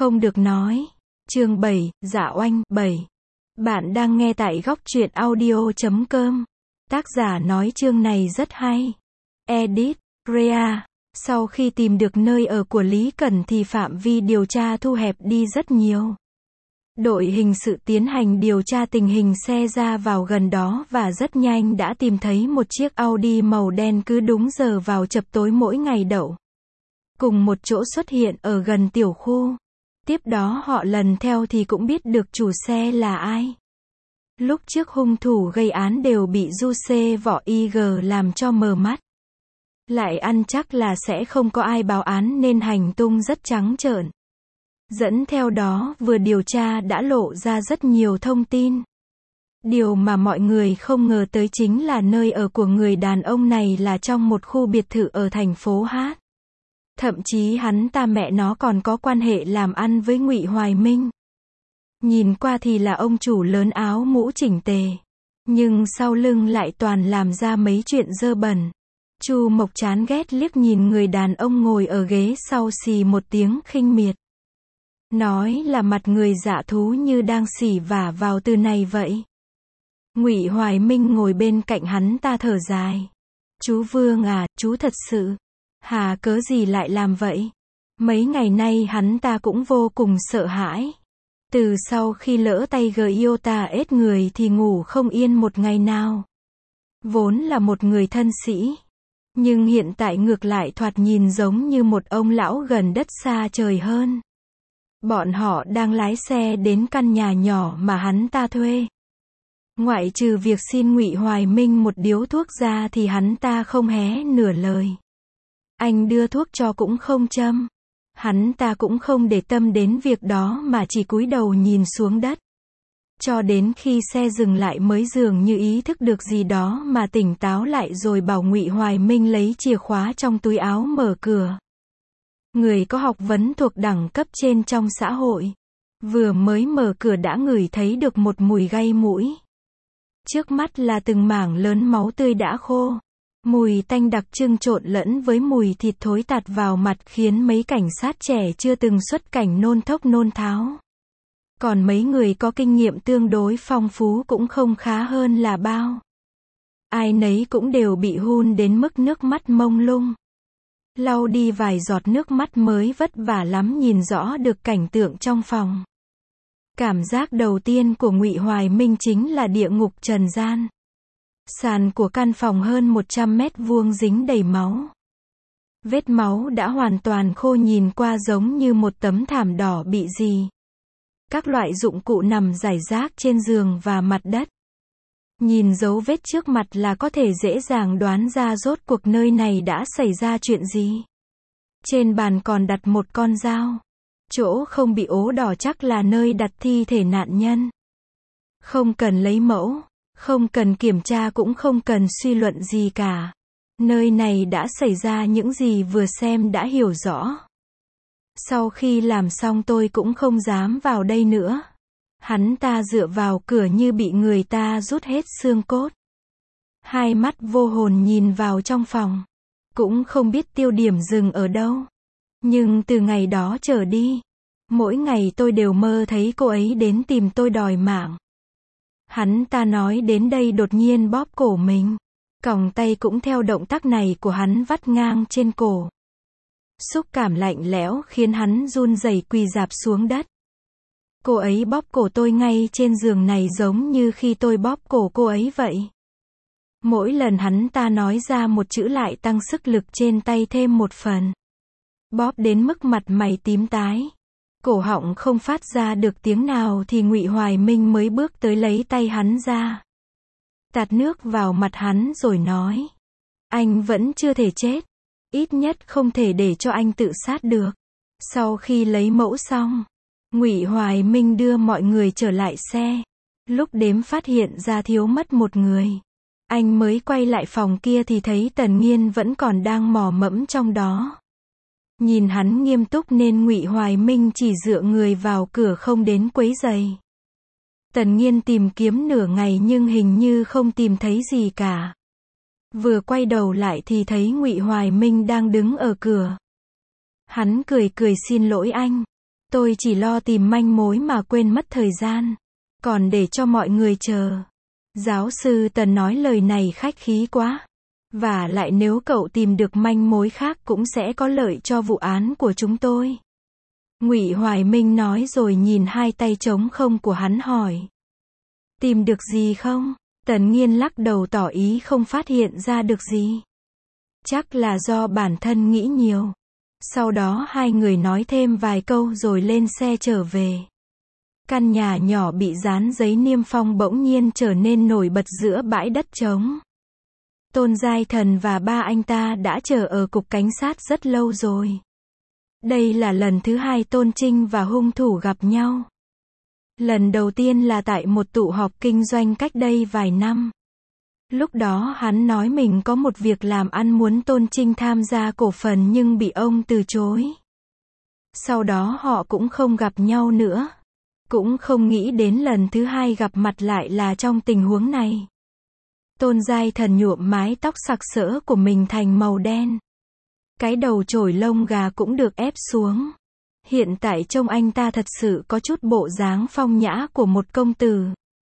Không được nói. Chương 7, Dạ Oanh, 7. Bạn đang nghe tại góc truyện audio.com. Tác giả nói chương này rất hay. Edit, Rea. Sau khi tìm được nơi ở của Lý Cẩn thì phạm vi điều tra thu hẹp đi rất nhiều. Đội hình sự tiến hành điều tra tình hình xe ra vào gần đó và rất nhanh đã tìm thấy một chiếc Audi màu đen cứ đúng giờ vào chập tối mỗi ngày đậu. Cùng một chỗ xuất hiện ở gần tiểu khu. Tiếp đó họ lần theo thì cũng biết được chủ xe là ai. Lúc trước hung thủ gây án đều bị du xê võ IG làm cho mờ mắt. Lại ăn chắc là sẽ không có ai báo án nên hành tung rất trắng trợn. Dẫn theo đó vừa điều tra đã lộ ra rất nhiều thông tin. Điều mà mọi người không ngờ tới chính là nơi ở của người đàn ông này là trong một khu biệt thự ở thành phố Hát. Thậm chí hắn ta mẹ nó còn có quan hệ làm ăn với Ngụy Hoài Minh. Nhìn qua thì là ông chủ lớn áo mũ chỉnh tề. Nhưng sau lưng lại toàn làm ra mấy chuyện dơ bẩn. Chu Mộc chán ghét liếc nhìn người đàn ông ngồi ở ghế sau xì một tiếng khinh miệt. Nói là mặt người dạ thú như đang xỉ vả vào từ này vậy. Ngụy Hoài Minh ngồi bên cạnh hắn ta thở dài. Chú Vương à, chú thật sự. Hà cớ gì lại làm vậy? Mấy ngày nay hắn ta cũng vô cùng sợ hãi. Từ sau khi lỡ tay Giota ết người thì ngủ không yên một ngày nào. Vốn là một người thân sĩ. Nhưng hiện tại ngược lại thoạt nhìn giống như một ông lão gần đất xa trời hơn. Bọn họ đang lái xe đến căn nhà nhỏ mà hắn ta thuê. Ngoại trừ việc xin Ngụy Hoài Minh một điếu thuốc ra thì hắn ta không hé nửa lời. Anh đưa thuốc cho cũng không châm. Hắn ta cũng không để tâm đến việc đó mà chỉ cúi đầu nhìn xuống đất. Cho đến khi xe dừng lại mới dường như ý thức được gì đó mà tỉnh táo lại rồi bảo Ngụy Hoài Minh lấy chìa khóa trong túi áo mở cửa. Người có học vấn thuộc đẳng cấp trên trong xã hội. Vừa mới mở cửa đã ngửi thấy được một mùi gây mũi. Trước mắt là từng mảng lớn máu tươi đã khô. Mùi tanh đặc trưng trộn lẫn với mùi thịt thối tạt vào mặt khiến mấy cảnh sát trẻ chưa từng xuất cảnh nôn thốc nôn tháo. Còn mấy người có kinh nghiệm tương đối phong phú cũng không khá hơn là bao. Ai nấy cũng đều bị hun đến mức nước mắt mông lung. Lau đi vài giọt nước mắt mới vất vả lắm nhìn rõ được cảnh tượng trong phòng. Cảm giác đầu tiên của Ngụy Hoài Minh chính là địa ngục trần gian. Sàn của căn phòng hơn 100 mét vuông dính đầy máu. Vết máu đã hoàn toàn khô nhìn qua giống như một tấm thảm đỏ bị gì. Các loại dụng cụ nằm rải rác trên giường và mặt đất. Nhìn dấu vết trước mặt là có thể dễ dàng đoán ra rốt cuộc nơi này đã xảy ra chuyện gì. Trên bàn còn đặt một con dao. Chỗ không bị ố đỏ chắc là nơi đặt thi thể nạn nhân. Không cần lấy mẫu, không cần kiểm tra cũng không cần suy luận gì cả. Nơi này đã xảy ra những gì vừa xem đã hiểu rõ. Sau khi làm xong tôi cũng không dám vào đây nữa. Hắn ta dựa vào cửa như bị người ta rút hết xương cốt. Hai mắt vô hồn nhìn vào trong phòng. Cũng không biết tiêu điểm dừng ở đâu. Nhưng từ ngày đó trở đi, mỗi ngày tôi đều mơ thấy cô ấy đến tìm tôi đòi mạng. Hắn ta nói đến đây đột nhiên bóp cổ mình. Còng tay cũng theo động tác này của hắn vắt ngang trên cổ. Xúc cảm lạnh lẽo khiến hắn run rẩy quỳ rạp xuống đất. Cô ấy bóp cổ tôi ngay trên giường này giống như khi tôi bóp cổ cô ấy vậy. Mỗi lần hắn ta nói ra một chữ lại tăng sức lực trên tay thêm một phần. Bóp đến mức mặt mày tím tái. Cổ họng không phát ra được tiếng nào thì Ngụy Hoài Minh mới bước tới lấy tay hắn ra. Tạt nước vào mặt hắn rồi nói. Anh vẫn chưa thể chết. Ít nhất không thể để cho anh tự sát được. Sau khi lấy mẫu xong, Ngụy Hoài Minh đưa mọi người trở lại xe. Lúc đếm phát hiện ra thiếu mất một người. Anh mới quay lại phòng kia thì thấy Tần Nghiên vẫn còn đang mò mẫm trong đó. Nhìn hắn nghiêm túc nên Ngụy Hoài Minh chỉ dựa người vào cửa không đến quấy rầy. Tần Nghiên tìm kiếm nửa ngày nhưng hình như không tìm thấy gì cả. Vừa quay đầu lại thì thấy Ngụy Hoài Minh đang đứng ở cửa. Hắn cười cười xin lỗi anh. Tôi chỉ lo tìm manh mối mà quên mất thời gian. Còn để cho mọi người chờ. Giáo sư Tần nói lời này khách khí quá. Và lại nếu cậu tìm được manh mối khác cũng sẽ có lợi cho vụ án của chúng tôi. Ngụy Hoài Minh nói rồi nhìn hai tay trống không của hắn hỏi. Tìm được gì không? Tần Nghiên lắc đầu tỏ ý không phát hiện ra được gì. Chắc là do bản thân nghĩ nhiều. Sau đó hai người nói thêm vài câu rồi lên xe trở về. Căn nhà nhỏ bị dán giấy niêm phong bỗng nhiên trở nên nổi bật giữa bãi đất trống. Tôn Giai Thần và ba anh ta đã chờ ở cục cảnh sát rất lâu rồi. Đây là lần thứ hai Tôn Trinh và hung thủ gặp nhau. Lần đầu tiên là tại một tụ họp kinh doanh cách đây vài năm. Lúc đó hắn nói mình có một việc làm ăn muốn Tôn Trinh tham gia cổ phần nhưng bị ông từ chối. Sau đó họ cũng không gặp nhau nữa. Cũng không nghĩ đến lần thứ hai gặp mặt lại là trong tình huống này. Tôn Giai Thần nhuộm mái tóc sặc sỡ của mình thành màu đen. Cái đầu chổi lông gà cũng được ép xuống. Hiện tại trông anh ta thật sự có chút bộ dáng phong nhã của một công tử.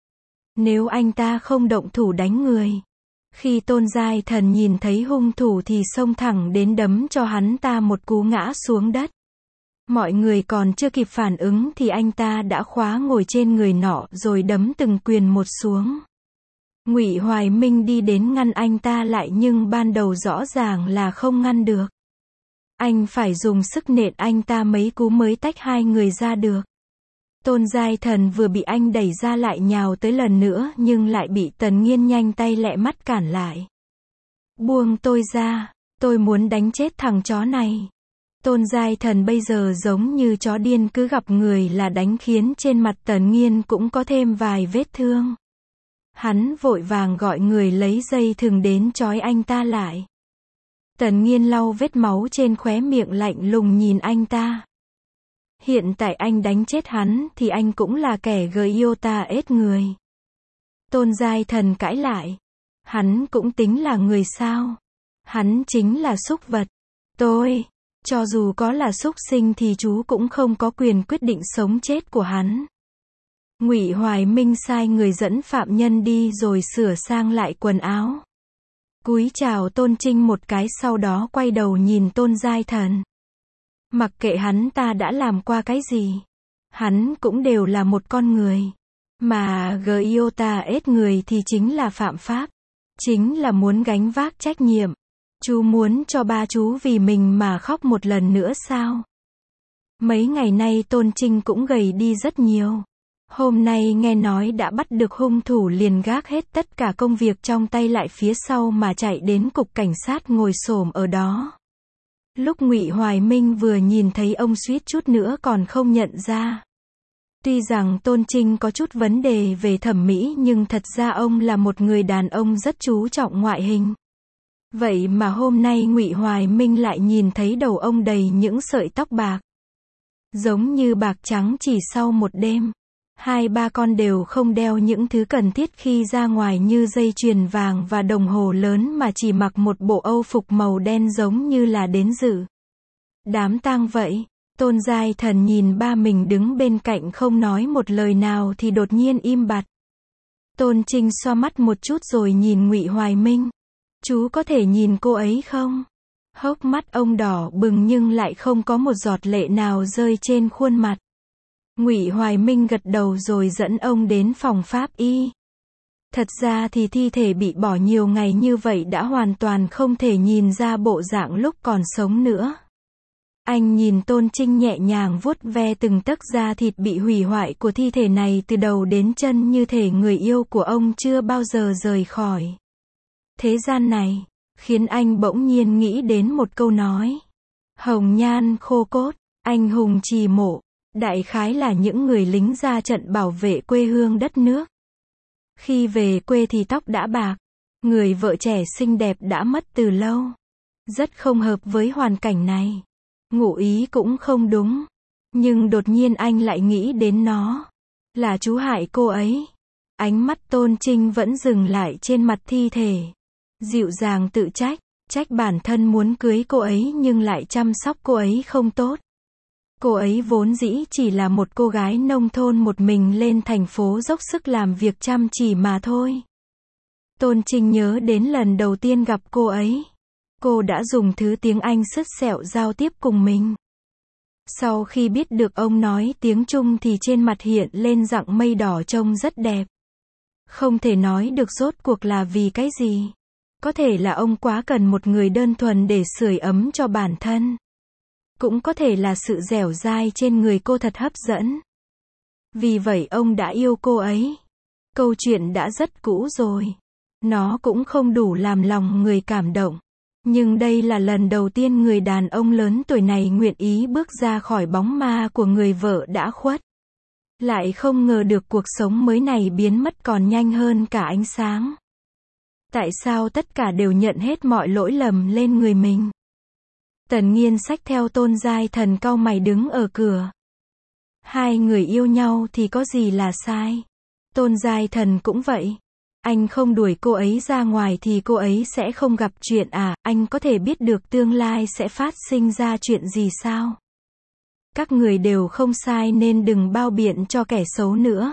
Nếu anh ta không động thủ đánh người. Khi Tôn Giai Thần nhìn thấy hung thủ thì xông thẳng đến đấm cho hắn ta một cú ngã xuống đất. Mọi người còn chưa kịp phản ứng thì anh ta đã khóa ngồi trên người nọ rồi đấm từng quyền một xuống. Ngụy Hoài Minh đi đến ngăn anh ta lại nhưng ban đầu rõ ràng là không ngăn được. Anh phải dùng sức nện anh ta mấy cú mới tách hai người ra được. Tôn Giai Thần vừa bị anh đẩy ra lại nhào tới lần nữa nhưng lại bị Tần Nghiên nhanh tay lẹ mắt cản lại. Buông tôi ra, tôi muốn đánh chết thằng chó này. Tôn Giai Thần bây giờ giống như chó điên cứ gặp người là đánh khiến trên mặt Tần Nghiên cũng có thêm vài vết thương. Hắn vội vàng gọi người lấy dây thừng đến trói anh ta lại. Tần Nghiên lau vết máu trên khóe miệng lạnh lùng nhìn anh ta. Hiện tại anh đánh chết hắn thì anh cũng là kẻ Giota ết người. Tôn Giai Thần cãi lại. Hắn cũng tính là người sao? Hắn chính là súc vật. Cho dù có là súc sinh thì chú cũng không có quyền quyết định sống chết của hắn. Ngụy Hoài Minh sai người dẫn phạm nhân đi rồi sửa sang lại quần áo. Cúi chào Tôn Trinh một cái sau đó quay đầu nhìn Tôn Giai Thần. Mặc kệ hắn ta đã làm qua cái gì. Hắn cũng đều là một con người. Mà Giota ết người thì chính là phạm pháp. Chính là muốn gánh vác trách nhiệm. Chú muốn cho ba chú vì mình mà khóc một lần nữa sao? Mấy ngày nay Tôn Trinh cũng gầy đi rất nhiều. Hôm nay nghe nói đã bắt được hung thủ liền gác hết tất cả công việc trong tay lại phía sau mà chạy đến cục cảnh sát ngồi xổm ở đó. Lúc Ngụy Hoài Minh vừa nhìn thấy ông suýt chút nữa còn không nhận ra. Tuy rằng Tôn Trinh có chút vấn đề về thẩm mỹ nhưng thật ra ông là một người đàn ông rất chú trọng ngoại hình. Vậy mà hôm nay Ngụy Hoài Minh lại nhìn thấy đầu ông đầy những sợi tóc bạc. Giống như bạc trắng chỉ sau một đêm. Hai ba con đều không đeo những thứ cần thiết khi ra ngoài như dây chuyền vàng và đồng hồ lớn mà chỉ mặc một bộ âu phục màu đen giống như là đến dự đám tang vậy. Tôn Giai Thần nhìn ba mình đứng bên cạnh không nói một lời nào thì đột nhiên im bặt. Tôn Trinh xoa mắt một chút rồi nhìn Ngụy Hoài Minh. Chú có thể nhìn cô ấy không? Hốc mắt ông đỏ bừng nhưng lại không có một giọt lệ nào rơi trên khuôn mặt. Ngụy Hoài Minh gật đầu rồi dẫn ông đến phòng pháp y. Thật ra thì thi thể bị bỏ nhiều ngày như vậy đã hoàn toàn không thể nhìn ra bộ dạng lúc còn sống nữa. Anh nhìn Tôn Trinh nhẹ nhàng vuốt ve từng tấc da thịt bị hủy hoại của thi thể này từ đầu đến chân như thể người yêu của ông chưa bao giờ rời khỏi thế gian này, khiến anh bỗng nhiên nghĩ đến một câu nói. Hồng nhan khô cốt, anh hùng trì mộ, đại khái là những người lính ra trận bảo vệ quê hương đất nước. Khi về quê thì tóc đã bạc, người vợ trẻ xinh đẹp đã mất từ lâu. Rất không hợp với hoàn cảnh này. Ngụ ý cũng không đúng. Nhưng đột nhiên anh lại nghĩ đến nó. Là chú hại cô ấy. Ánh mắt Tôn Trinh vẫn dừng lại trên mặt thi thể. Dịu dàng tự trách, trách bản thân muốn cưới cô ấy nhưng lại chăm sóc cô ấy không tốt. Cô ấy vốn dĩ chỉ là một cô gái nông thôn một mình lên thành phố dốc sức làm việc chăm chỉ mà thôi. Tôn Trinh nhớ đến lần đầu tiên gặp cô ấy. Cô đã dùng thứ tiếng Anh sứt sẹo giao tiếp cùng mình. Sau khi biết được ông nói tiếng Trung thì trên mặt hiện lên dạng mây đỏ trông rất đẹp. Không thể nói được rốt cuộc là vì cái gì. Có thể là ông quá cần một người đơn thuần để sưởi ấm cho bản thân. Cũng có thể là sự dẻo dai trên người cô thật hấp dẫn. Vì vậy ông đã yêu cô ấy. Câu chuyện đã rất cũ rồi. Nó cũng không đủ làm lòng người cảm động. Nhưng đây là lần đầu tiên người đàn ông lớn tuổi này nguyện ý bước ra khỏi bóng ma của người vợ đã khuất. Lại không ngờ được cuộc sống mới này biến mất còn nhanh hơn cả ánh sáng. Tại sao tất cả đều nhận hết mọi lỗi lầm lên người mình? Tần Nghiên xách theo Tôn Giai Thần cau mày đứng ở cửa. Hai người yêu nhau thì có gì là sai? Tôn Giai Thần cũng vậy. Anh không đuổi cô ấy ra ngoài thì cô ấy sẽ không gặp chuyện à? Anh có thể biết được tương lai sẽ phát sinh ra chuyện gì sao? Các người đều không sai nên đừng bao biện cho kẻ xấu nữa.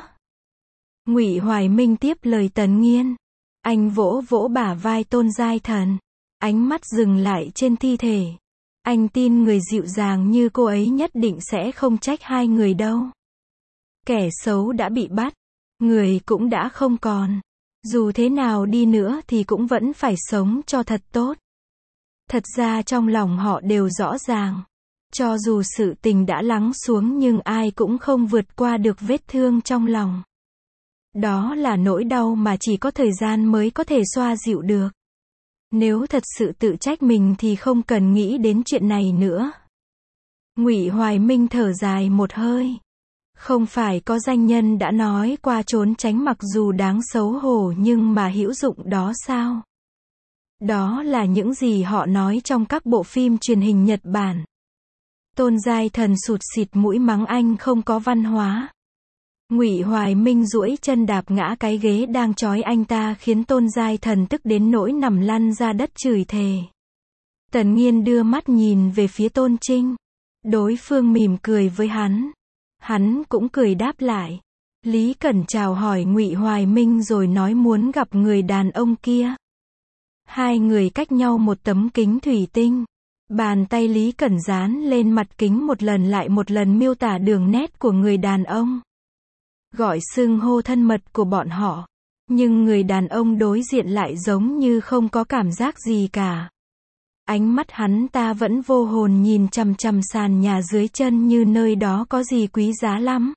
Ngụy Hoài Minh tiếp lời Tần Nghiên. Anh vỗ vỗ bả vai Tôn Giai Thần. Ánh mắt dừng lại trên thi thể. Anh tin người dịu dàng như cô ấy nhất định sẽ không trách hai người đâu. Kẻ xấu đã bị bắt. Người cũng đã không còn. Dù thế nào đi nữa thì cũng vẫn phải sống cho thật tốt. Thật ra trong lòng họ đều rõ ràng. Cho dù sự tình đã lắng xuống nhưng ai cũng không vượt qua được vết thương trong lòng. Đó là nỗi đau mà chỉ có thời gian mới có thể xoa dịu được. Nếu thật sự tự trách mình thì không cần nghĩ đến chuyện này nữa. Ngụy Hoài Minh thở dài một hơi. Không phải có danh nhân đã nói qua trốn tránh mặc dù đáng xấu hổ nhưng mà hữu dụng đó sao? Đó là những gì họ nói trong các bộ phim truyền hình Nhật Bản. Tôn Giai Thần sụt sịt mũi mắng anh không có văn hóa. Ngụy Hoài Minh duỗi chân đạp ngã cái ghế đang trói anh ta khiến Tôn Giai Thần tức đến nỗi nằm lăn ra đất chửi thề. Tần Nghiên đưa mắt nhìn về phía Tôn Trinh. Đối phương mỉm cười với hắn. Hắn cũng cười đáp lại. Lý Cẩn chào hỏi Ngụy Hoài Minh rồi nói muốn gặp người đàn ông kia. Hai người cách nhau một tấm kính thủy tinh. Bàn tay Lý Cẩn dán lên mặt kính một lần lại một lần miêu tả đường nét của người đàn ông. Gọi xưng hô thân mật của bọn họ. Nhưng người đàn ông đối diện lại giống như không có cảm giác gì cả. Ánh mắt hắn ta vẫn vô hồn nhìn chằm chằm sàn nhà dưới chân như nơi đó có gì quý giá lắm.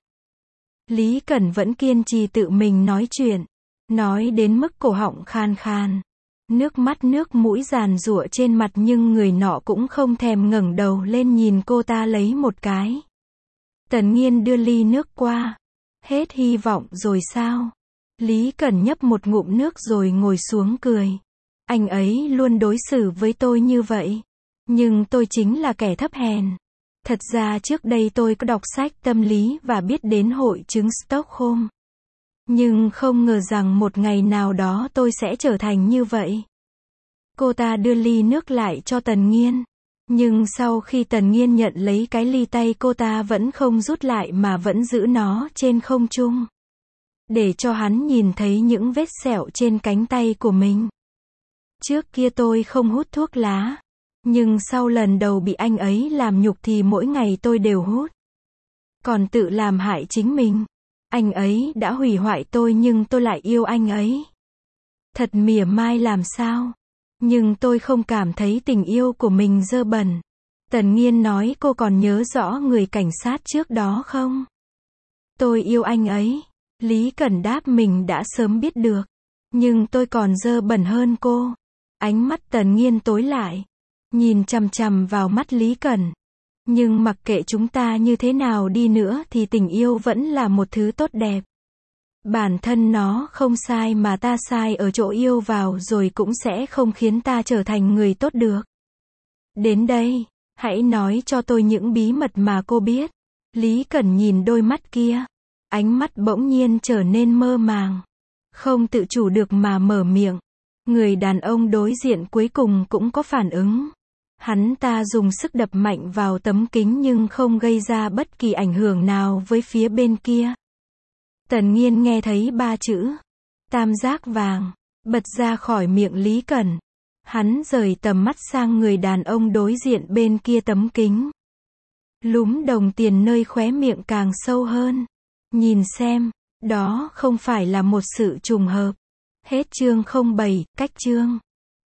Lý Cẩn vẫn kiên trì tự mình nói chuyện. Nói đến mức cổ họng khan khan. Nước mắt nước mũi giàn giụa trên mặt nhưng người nọ cũng không thèm ngẩng đầu lên nhìn cô ta lấy một cái. Tần Nghiên đưa ly nước qua. Hết hy vọng rồi sao? Lý Cẩn nhấp một ngụm nước rồi ngồi xuống cười. Anh ấy luôn đối xử với tôi như vậy. Nhưng tôi chính là kẻ thấp hèn. Thật ra trước đây tôi có đọc sách tâm lý và biết đến hội chứng Stockholm. Nhưng không ngờ rằng một ngày nào đó tôi sẽ trở thành như vậy. Cô ta đưa ly nước lại cho Tần Nghiên. Nhưng sau khi Tần Nghiên nhận lấy cái ly tay cô ta vẫn không rút lại mà vẫn giữ nó trên không trung. Để cho hắn nhìn thấy những vết sẹo trên cánh tay của mình. Trước kia tôi không hút thuốc lá. Nhưng sau lần đầu bị anh ấy làm nhục thì mỗi ngày tôi đều hút. Còn tự làm hại chính mình. Anh ấy đã hủy hoại tôi nhưng tôi lại yêu anh ấy. Thật mỉa mai làm sao? Nhưng tôi không cảm thấy tình yêu của mình dơ bẩn. Tần Nghiên nói cô còn nhớ rõ người cảnh sát trước đó không? Tôi yêu anh ấy. Lý Cẩn đáp mình đã sớm biết được. Nhưng tôi còn dơ bẩn hơn cô. Ánh mắt Tần Nghiên tối lại. Nhìn chằm chằm vào mắt Lý Cẩn. Nhưng mặc kệ chúng ta như thế nào đi nữa thì tình yêu vẫn là một thứ tốt đẹp. Bản thân nó không sai mà ta sai ở chỗ yêu vào rồi cũng sẽ không khiến ta trở thành người tốt được. Đến đây, hãy nói cho tôi những bí mật mà cô biết. Lý Cẩn nhìn đôi mắt kia. Ánh mắt bỗng nhiên trở nên mơ màng. Không tự chủ được mà mở miệng. Người đàn ông đối diện cuối cùng cũng có phản ứng. Hắn ta dùng sức đập mạnh vào tấm kính nhưng không gây ra bất kỳ ảnh hưởng nào với phía bên kia. Tần Nghiên nghe thấy 3 chữ tam giác vàng bật ra khỏi miệng Lý Cẩn. Hắn rời tầm mắt sang người đàn ông đối diện bên kia tấm kính. Lúm đồng tiền nơi khóe miệng càng sâu hơn. Nhìn xem, đó không phải là một sự trùng hợp. Hết chương 07, cách chương.